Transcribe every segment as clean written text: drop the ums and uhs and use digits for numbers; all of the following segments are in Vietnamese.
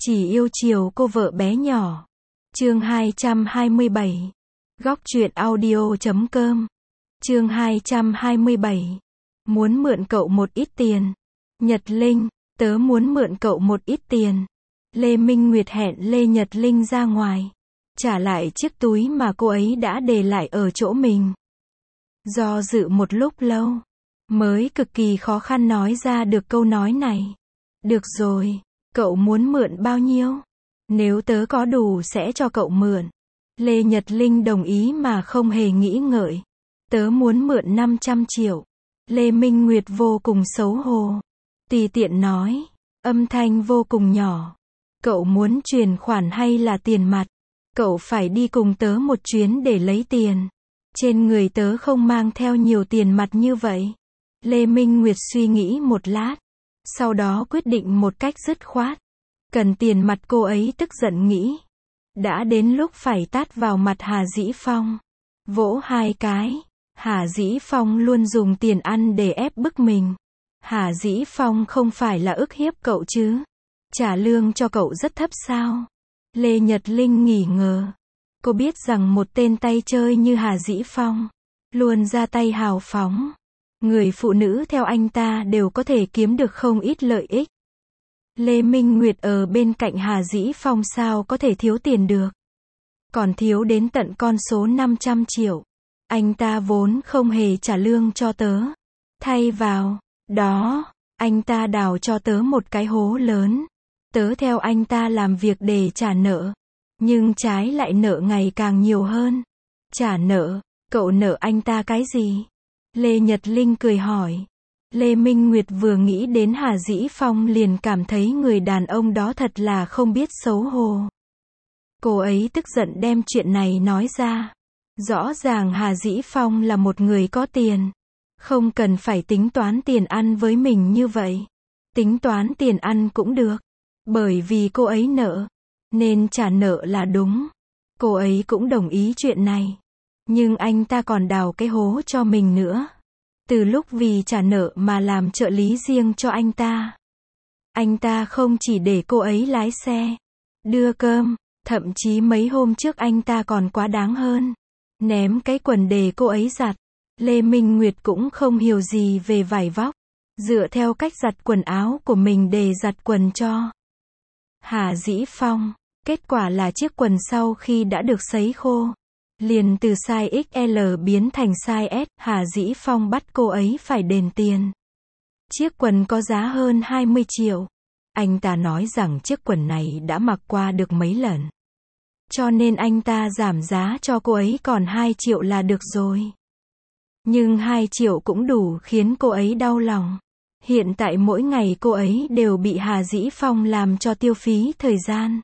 Chỉ yêu chiều cô vợ bé nhỏ. Chương 227. Góc truyện audio.com. Chương 227. Muốn mượn cậu một ít tiền. Nhật Linh, tớ muốn mượn cậu một ít tiền. Lê Minh Nguyệt hẹn Lê Nhật Linh ra ngoài, trả lại chiếc túi mà cô ấy đã để lại ở chỗ mình. Do dự một lúc lâu, mới cực kỳ khó khăn nói ra được câu nói này. Được rồi, cậu muốn mượn bao nhiêu? Nếu tớ có đủ sẽ cho cậu mượn. Lê Nhật Linh đồng ý mà không hề nghĩ ngợi. Tớ muốn mượn 500 triệu. Lê Minh Nguyệt vô cùng xấu hổ, tùy tiện nói, âm thanh vô cùng nhỏ. Cậu muốn chuyển khoản hay là tiền mặt? Cậu phải đi cùng tớ một chuyến để lấy tiền. Trên người tớ không mang theo nhiều tiền mặt như vậy. Lê Minh Nguyệt suy nghĩ một lát, sau đó quyết định một cách dứt khoát. Cần tiền mặt, cô ấy tức giận nghĩ. Đã đến lúc phải tát vào mặt Hà Dĩ Phong. Vỗ hai cái. Hà Dĩ Phong luôn dùng tiền ăn để ép bức mình. Hà Dĩ Phong không phải là ức hiếp cậu chứ? Trả lương cho cậu rất thấp sao? Lê Nhật Linh nghỉ ngờ. Cô biết rằng một tên tay chơi như Hà Dĩ Phong luôn ra tay hào phóng. Người phụ nữ theo anh ta đều có thể kiếm được không ít lợi ích. Lê Minh Nguyệt ở bên cạnh Hà Dĩ Phong sao có thể thiếu tiền được? Còn thiếu đến tận con số 500 triệu. Anh ta vốn không hề trả lương cho tớ. Thay vào đó, anh ta đào cho tớ một cái hố lớn. Tớ theo anh ta làm việc để trả nợ. Nhưng trái lại nợ ngày càng nhiều hơn. Trả nợ? Cậu nợ anh ta cái gì? Lê Nhật Linh cười hỏi. Lê Minh Nguyệt vừa nghĩ đến Hà Dĩ Phong liền cảm thấy người đàn ông đó thật là không biết xấu hổ. Cô ấy tức giận đem chuyện này nói ra. Rõ ràng Hà Dĩ Phong là một người có tiền. Không cần phải tính toán tiền ăn với mình như vậy. Tính toán tiền ăn cũng được. Bởi vì cô ấy nợ, nên trả nợ là đúng. Cô ấy cũng đồng ý chuyện này. Nhưng anh ta còn đào cái hố cho mình nữa. Từ lúc vì trả nợ mà làm trợ lý riêng cho anh ta. Anh ta không chỉ để cô ấy lái xe, đưa cơm, thậm chí mấy hôm trước anh ta còn quá đáng hơn. Ném cái quần để cô ấy giặt. Lê Minh Nguyệt cũng không hiểu gì về vải vóc. Dựa theo cách giặt quần áo của mình để giặt quần cho Hà Dĩ Phong. Kết quả là chiếc quần sau khi đã được sấy khô, liền từ size XL biến thành size S. Hà Dĩ Phong bắt cô ấy phải đền tiền. Chiếc quần có giá hơn 20 triệu. Anh ta nói rằng chiếc quần này đã mặc qua được mấy lần. Cho nên anh ta giảm giá cho cô ấy còn 2 triệu là được rồi. Nhưng 2 triệu cũng đủ khiến cô ấy đau lòng. Hiện tại mỗi ngày cô ấy đều bị Hà Dĩ Phong làm cho tiêu phí thời gian.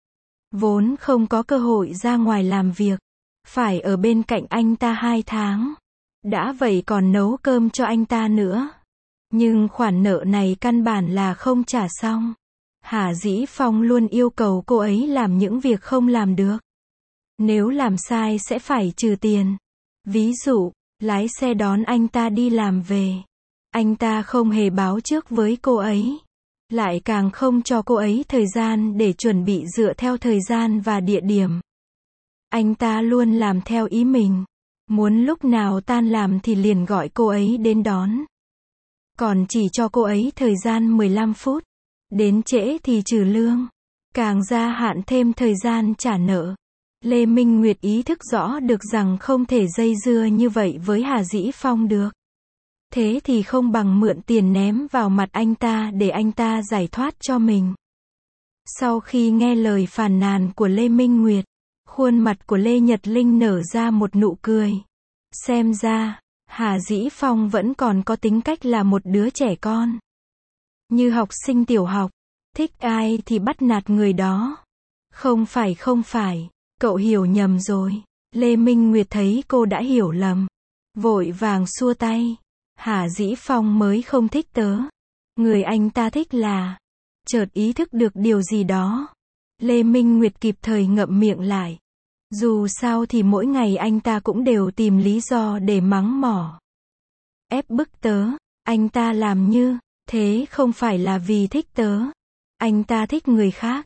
Vốn không có cơ hội ra ngoài làm việc. Phải ở bên cạnh anh ta 2 tháng. Đã vậy còn nấu cơm cho anh ta nữa. Nhưng khoản nợ này căn bản là không trả xong. Hà Dĩ Phong luôn yêu cầu cô ấy làm những việc không làm được. Nếu làm sai sẽ phải trừ tiền. Ví dụ, lái xe đón anh ta đi làm về. Anh ta không hề báo trước với cô ấy. Lại càng không cho cô ấy thời gian để chuẩn bị dựa theo thời gian và địa điểm. Anh ta luôn làm theo ý mình. Muốn lúc nào tan làm thì liền gọi cô ấy đến đón. Còn chỉ cho cô ấy thời gian 15 phút. Đến trễ thì trừ lương. Càng gia hạn thêm thời gian trả nợ. Lê Minh Nguyệt ý thức rõ được rằng không thể dây dưa như vậy với Hà Dĩ Phong được. Thế thì không bằng mượn tiền ném vào mặt anh ta để anh ta giải thoát cho mình. Sau khi nghe lời phàn nàn của Lê Minh Nguyệt, khuôn mặt của Lê Nhật Linh nở ra một nụ cười. Xem ra, Hà Dĩ Phong vẫn còn có tính cách là một đứa trẻ con. Như học sinh tiểu học, thích ai thì bắt nạt người đó. Không phải, cậu hiểu nhầm rồi. Lê Minh Nguyệt thấy cô đã hiểu lầm, vội vàng xua tay. Hà Dĩ Phong mới không thích tớ. Người anh ta thích là... Chợt ý thức được điều gì đó. Lê Minh Nguyệt kịp thời ngậm miệng lại. Dù sao thì mỗi ngày anh ta cũng đều tìm lý do để mắng mỏ. Ép bức tớ. Anh ta làm như thế không phải là vì thích tớ. Anh ta thích người khác.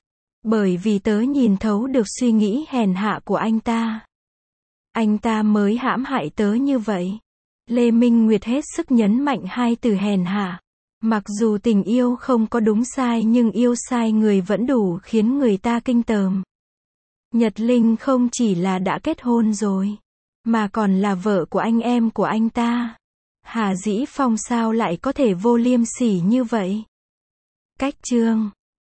Bởi vì tớ nhìn thấu được suy nghĩ hèn hạ của anh ta. Anh ta mới hãm hại tớ như vậy. Lê Minh Nguyệt hết sức nhấn mạnh hai từ hèn hạ. Mặc dù tình yêu không có đúng sai nhưng yêu sai người vẫn đủ khiến người ta kinh tởm. Nhật Linh không chỉ là đã kết hôn rồi, mà còn là vợ của anh em của anh ta. Hà Dĩ Phong sao lại có thể vô liêm sỉ như vậy? Cách chương